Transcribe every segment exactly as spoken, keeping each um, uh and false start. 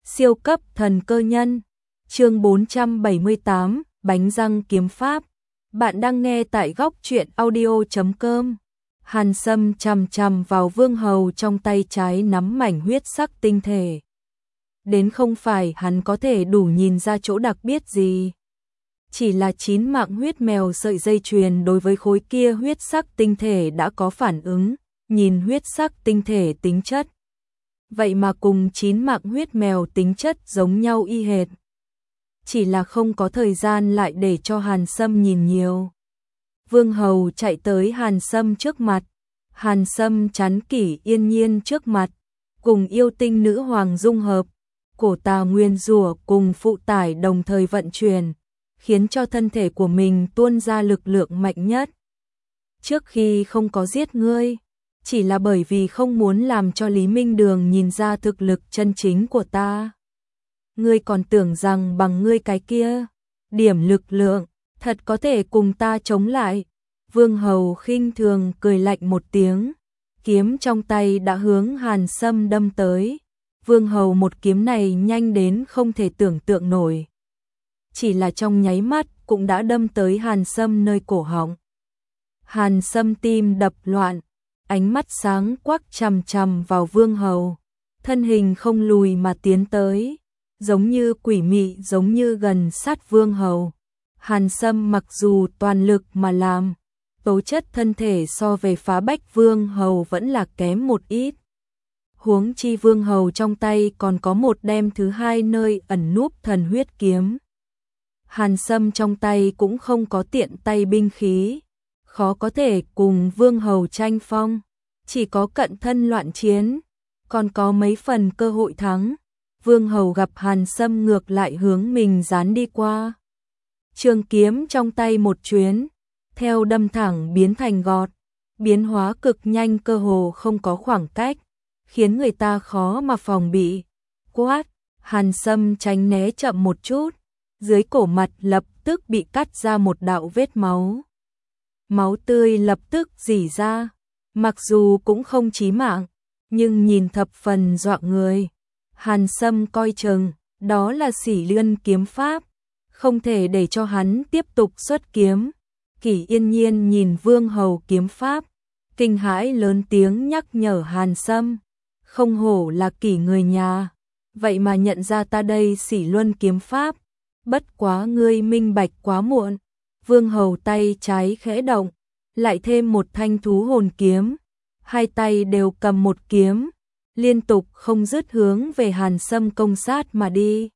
Siêu cấp thần cơ nhân. Chương bốn trăm bảy mươi tám, bánh răng kiếm pháp. Bạn đang nghe tại góc truyện audio chấm com. Hàn Sâm chằm chằm vào Vương Hầu trong tay trái nắm mảnh huyết sắc tinh thể. Đến không phải hắn có thể đủ nhìn ra chỗ đặc biệt gì. Chỉ là chín mạng huyết mèo sợi dây chuyền đối với khối kia huyết sắc tinh thể đã có phản ứng, nhìn huyết sắc tinh thể tính chất. Vậy mà cùng chín mạng huyết mèo tính chất giống nhau y hệt. Chỉ là không có thời gian lại để cho Hàn Sâm nhìn nhiều. Vương Hầu chạy tới Hàn Sâm trước mặt. Hàn Sâm chắn Kỷ Yên Nhiên trước mặt, cùng yêu tinh nữ hoàng dung hợp, cổ tà nguyên rủa cùng phụ tải đồng thời vận chuyển, khiến cho thân thể của mình tuôn ra lực lượng mạnh nhất. Trước khi không có giết ngươi, chỉ là bởi vì không muốn làm cho Lý Minh Đường nhìn ra thực lực chân chính của ta. Ngươi còn tưởng rằng bằng ngươi cái kia điểm lực lượng thật có thể cùng ta chống lại. Vương Hầu khinh thường cười lạnh một tiếng, kiếm trong tay đã hướng Hàn Sâm đâm tới. Vương Hầu một kiếm này nhanh đến không thể tưởng tượng nổi. Chỉ là trong nháy mắt cũng đã đâm tới Hàn Sâm nơi cổ họng. Hàn Sâm tim đập loạn, ánh mắt sáng quắc chằm chằm vào Vương Hầu, thân hình không lùi mà tiến tới, giống như quỷ mị giống như gần sát Vương Hầu. Hàn Sâm mặc dù toàn lực mà làm, tố chất thân thể so về Phá Bách Vương Hầu vẫn là kém một ít. Huống chi Vương Hầu trong tay còn có một đem thứ hai nơi ẩn núp thần huyết kiếm. Hàn Sâm trong tay cũng không có tiện tay binh khí, khó có thể cùng Vương Hầu tranh phong, chỉ có cận thân loạn chiến, còn có mấy phần cơ hội thắng. Vương Hầu gặp Hàn Sâm ngược lại hướng mình dán đi qua. Trường kiếm trong tay một chuyến, theo đâm thẳng biến thành gọt, biến hóa cực nhanh cơ hồ không có khoảng cách, khiến người ta khó mà phòng bị. Quát, Hàn Sâm tránh né chậm một chút, dưới cổ mặt lập tức bị cắt ra một đạo vết máu. Máu tươi lập tức rỉ ra, mặc dù cũng không chí mạng, nhưng nhìn thập phần dọa người. Hàn Sâm coi chừng, đó là Xỉ Lươn kiếm pháp, không thể để cho hắn tiếp tục xuất kiếm. Kỷ Yên Nhiên nhìn Vương Hầu kiếm pháp, kinh hãi lớn tiếng nhắc nhở Hàn Sâm, không hổ là Kỷ người nhà, vậy mà nhận ra ta đây Xỉ Luân kiếm pháp, bất quá ngươi minh bạch quá muộn. Vương Hầu tay trái khẽ động, lại thêm một thanh thú hồn kiếm, hai tay đều cầm một kiếm, liên tục không dứt hướng về Hàn Sâm công sát mà đi.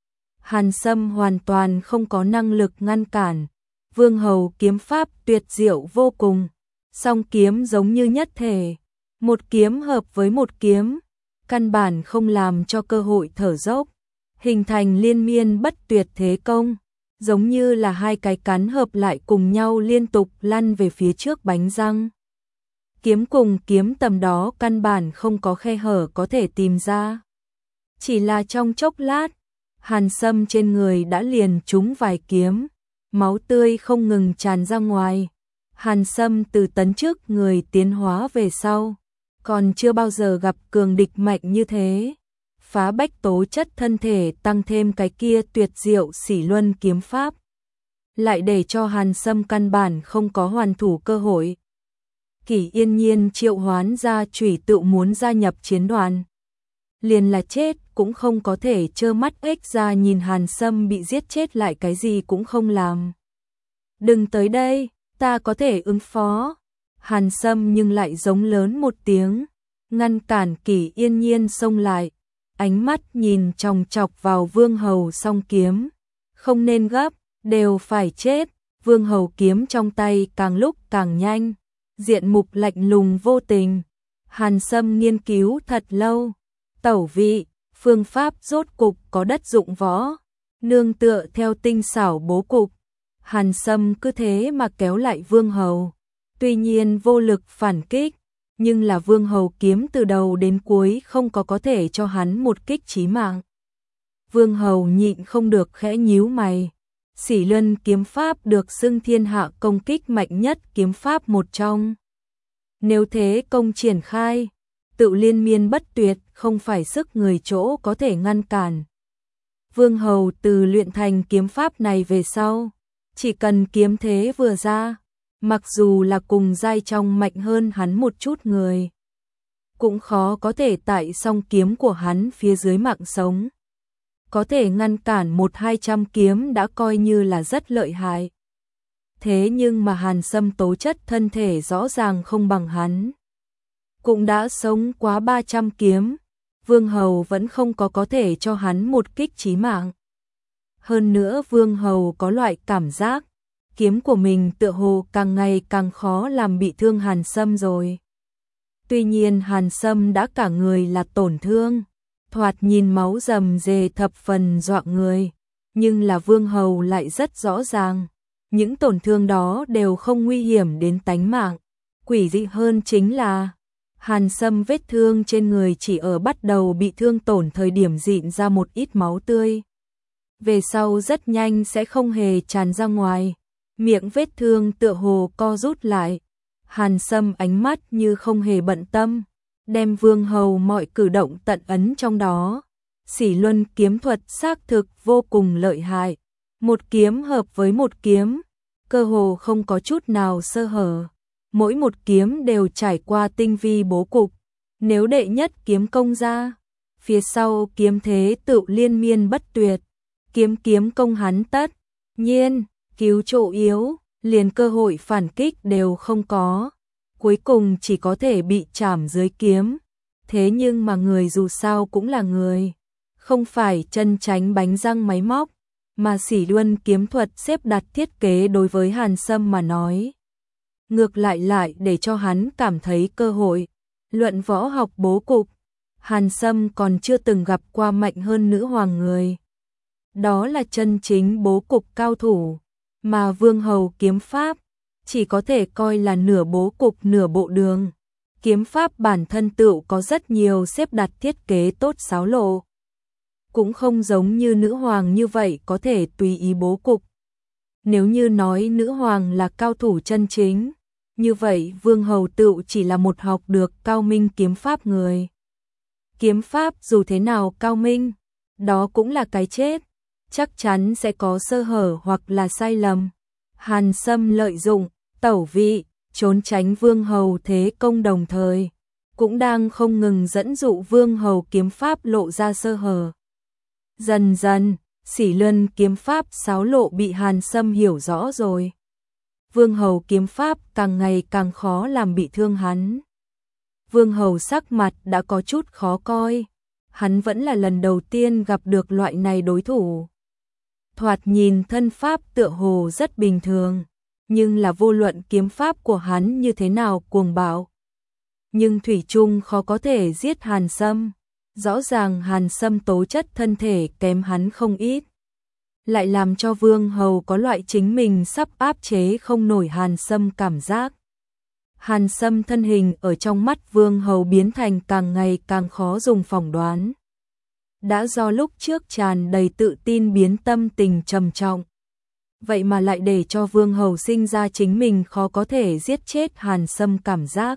Hàn Sâm hoàn toàn không có năng lực ngăn cản. Vương Hầu kiếm pháp tuyệt diệu vô cùng, song kiếm giống như nhất thể, một kiếm hợp với một kiếm, căn bản không làm cho cơ hội thở dốc, hình thành liên miên bất tuyệt thế công, giống như là hai cái cán hợp lại cùng nhau liên tục lăn về phía trước bánh răng. Kiếm cùng kiếm tầm đó căn bản không có khe hở có thể tìm ra. Chỉ là trong chốc lát, Hàn Sâm trên người đã liền trúng vài kiếm, máu tươi không ngừng tràn ra ngoài. Hàn Sâm từ tấn trước người tiến hóa về sau, còn chưa bao giờ gặp cường địch mạnh như thế. Phá Bách tố chất thân thể tăng thêm cái kia tuyệt diệu Xỉ Luân kiếm pháp, lại để cho Hàn Sâm căn bản không có hoàn thủ cơ hội. Kỷ Yên Nhiên triệu hoán ra chủy tự muốn gia nhập chiến đoàn, liền là chết cũng không có thể trơ mắt ếch ra nhìn Hàn Sâm bị giết chết lại cái gì cũng không làm. Đừng tới đây, ta có thể ứng phó. Hàn Sâm nhưng lại giống lớn một tiếng, ngăn cản Kỷ Yên Nhiên xông lại, ánh mắt nhìn chòng chọc vào Vương Hầu song kiếm. Không nên gấp, đều phải chết. Vương Hầu kiếm trong tay càng lúc càng nhanh, diện mục lạnh lùng vô tình. Hàn Sâm nghiên cứu thật lâu, tẩu vị, phương pháp rốt cục có đất dụng võ, nương tựa theo tinh xảo bố cục. Hàn Sâm cứ thế mà kéo lại Vương Hầu, tuy nhiên vô lực phản kích, nhưng là Vương Hầu kiếm từ đầu đến cuối không có có thể cho hắn một kích chí mạng. Vương Hầu nhịn không được khẽ nhíu mày. Xỉ Luân kiếm pháp được xưng thiên hạ công kích mạnh nhất kiếm pháp một trong. Nếu thế công triển khai, tự liên miên bất tuyệt, không phải sức người chỗ có thể ngăn cản. Vương Hầu từ luyện thành kiếm pháp này về sau, chỉ cần kiếm thế vừa ra, mặc dù là cùng giai trong mạnh hơn hắn một chút người, cũng khó có thể tại song kiếm của hắn phía dưới mạng sống. Có thể ngăn cản một hai trăm kiếm đã coi như là rất lợi hại. Thế nhưng mà Hàn Sâm tố chất thân thể rõ ràng không bằng hắn. Cũng đã sống quá ba trăm kiếm, Vương Hầu vẫn không có có thể cho hắn một kích chí mạng. Hơn nữa Vương Hầu có loại cảm giác, kiếm của mình tựa hồ càng ngày càng khó làm bị thương Hàn Sâm rồi. Tuy nhiên Hàn Sâm đã cả người là tổn thương, thoạt nhìn máu rầm rề thập phần dọa người, nhưng là Vương Hầu lại rất rõ ràng, những tổn thương đó đều không nguy hiểm đến tánh mạng. Quỷ dị hơn chính là Hàn Sâm vết thương trên người chỉ ở bắt đầu bị thương tổn thời điểm rịn ra một ít máu tươi. Về sau rất nhanh sẽ không hề tràn ra ngoài, miệng vết thương tựa hồ co rút lại. Hàn Sâm ánh mắt như không hề bận tâm, đem Vương Hầu mọi cử động tận ấn trong đó. Sỉ Luân kiếm thuật xác thực vô cùng lợi hại, một kiếm hợp với một kiếm, cơ hồ không có chút nào sơ hở. Mỗi một kiếm đều trải qua tinh vi bố cục, nếu đệ nhất kiếm công ra, phía sau kiếm thế tự liên miên bất tuyệt, kiếm kiếm công hắn tất nhiên cứu chỗ yếu, liền cơ hội phản kích đều không có, cuối cùng chỉ có thể bị chảm dưới kiếm. Thế nhưng mà người dù sao cũng là người, không phải chân tránh bánh răng máy móc, mà Sỉ Luân kiếm thuật xếp đặt thiết kế đối với Hàn Sâm mà nói, ngược lại lại để cho hắn cảm thấy cơ hội. Luận võ học bố cục, Hàn Sâm còn chưa từng gặp qua mạnh hơn nữ hoàng người. Đó là chân chính bố cục cao thủ, mà Vương Hầu kiếm pháp chỉ có thể coi là nửa bố cục nửa bộ đường. Kiếm pháp bản thân tựu có rất nhiều xếp đặt thiết kế tốt xáo lộ, cũng không giống như nữ hoàng như vậy có thể tùy ý bố cục. Nếu như nói nữ hoàng là cao thủ chân chính, như vậy Vương Hầu tựu chỉ là một học được cao minh kiếm pháp người. Kiếm pháp dù thế nào cao minh, đó cũng là cái chết, chắc chắn sẽ có sơ hở hoặc là sai lầm. Hàn Sâm lợi dụng, tẩu vị, trốn tránh Vương Hầu thế công đồng thời, cũng đang không ngừng dẫn dụ Vương Hầu kiếm pháp lộ ra sơ hở. Dần dần, Sỉ Luân kiếm pháp xáo lộ bị Hàn Sâm hiểu rõ rồi. Vương Hầu kiếm pháp càng ngày càng khó làm bị thương hắn. Vương Hầu sắc mặt đã có chút khó coi, hắn vẫn là lần đầu tiên gặp được loại này đối thủ. Thoạt nhìn thân pháp tựa hồ rất bình thường, nhưng là vô luận kiếm pháp của hắn như thế nào cuồng bạo, nhưng thủy chung khó có thể giết Hàn Sâm. Rõ ràng Hàn Sâm tố chất thân thể kém hắn không ít, lại làm cho Vương Hầu có loại chính mình sắp áp chế không nổi Hàn Sâm cảm giác. Hàn Sâm thân hình ở trong mắt Vương Hầu biến thành càng ngày càng khó dùng phỏng đoán. Đã do lúc trước tràn đầy tự tin biến tâm tình trầm trọng, vậy mà lại để cho Vương Hầu sinh ra chính mình khó có thể giết chết Hàn Sâm cảm giác.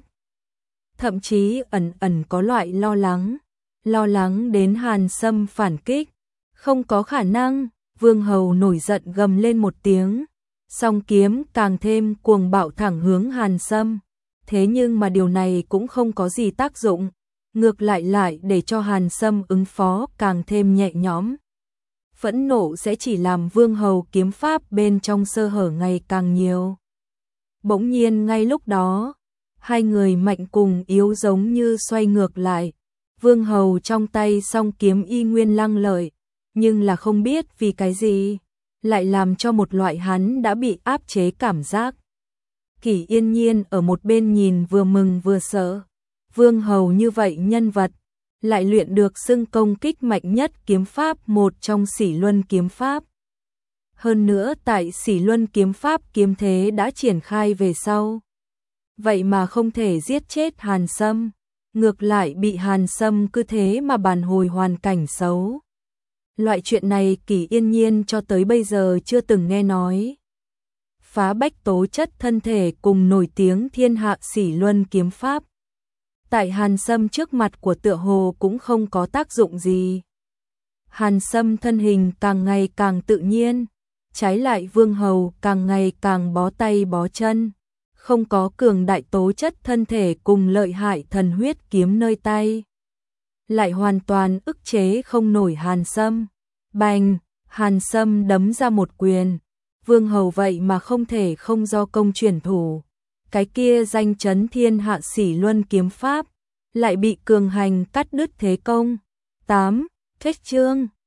Thậm chí ẩn ẩn có loại lo lắng, lo lắng đến Hàn Sâm phản kích. Không có khả năng, Vương Hầu nổi giận gầm lên một tiếng, song kiếm càng thêm cuồng bạo thẳng hướng Hàn Sâm. Thế nhưng mà điều này cũng không có gì tác dụng, ngược lại lại để cho Hàn Sâm ứng phó càng thêm nhẹ nhõm. Phẫn nộ sẽ chỉ làm Vương Hầu kiếm pháp bên trong sơ hở ngày càng nhiều. Bỗng nhiên ngay lúc đó, hai người mạnh cùng yếu giống như xoay ngược lại. Vương Hầu trong tay song kiếm y nguyên lăng lợi, nhưng là không biết vì cái gì, lại làm cho một loại hắn đã bị áp chế cảm giác. Kỷ Yên Nhiên ở một bên nhìn vừa mừng vừa sợ. Vương Hầu như vậy nhân vật, lại luyện được xưng công kích mạnh nhất kiếm pháp một trong Sỉ Luân kiếm pháp. Hơn nữa tại Sỉ Luân kiếm pháp kiếm thế đã triển khai về sau, vậy mà không thể giết chết Hàn Sâm, ngược lại bị Hàn Sâm cứ thế mà bàn hồi hoàn cảnh xấu. Loại chuyện này Kỷ Yên Nhiên cho tới bây giờ chưa từng nghe nói. Phá bách tố chất thân thể cùng nổi tiếng thiên hạ Sỉ Luân kiếm pháp, tại Hàn Sâm trước mặt của tựa hồ cũng không có tác dụng gì. Hàn Sâm thân hình càng ngày càng tự nhiên, trái lại Vương Hầu càng ngày càng bó tay bó chân, không có cường đại tố chất thân thể cùng lợi hại thần huyết kiếm nơi tay, lại hoàn toàn ức chế không nổi Hàn Sâm. Bành, Hàn Sâm đấm ra một quyền, Vương Hầu vậy mà không thể không do công chuyển thủ, cái kia danh chấn thiên hạ Sỉ Luân kiếm pháp lại bị cường hành cắt đứt thế công. tám. Kết chương